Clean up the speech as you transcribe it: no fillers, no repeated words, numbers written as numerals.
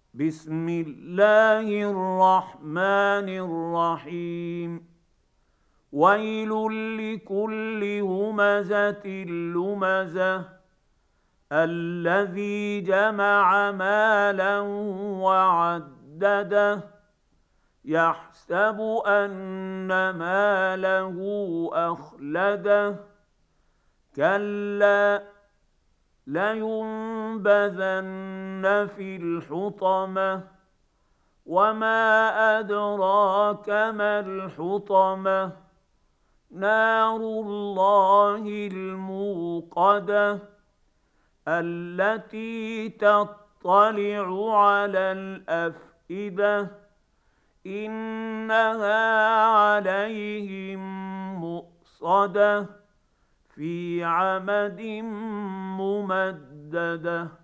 بسم الله الرحمن الرحيم. ويل لكل همزة لمزة الذي جمع مالا وعدده يحسب أن ماله أخلده كلا لينبذن في الحطمة وما أدراك ما الحطمة نار الله الموقدة التي تطلع على الأفئدة إنها عليهم مؤصدة في عمد ممدده.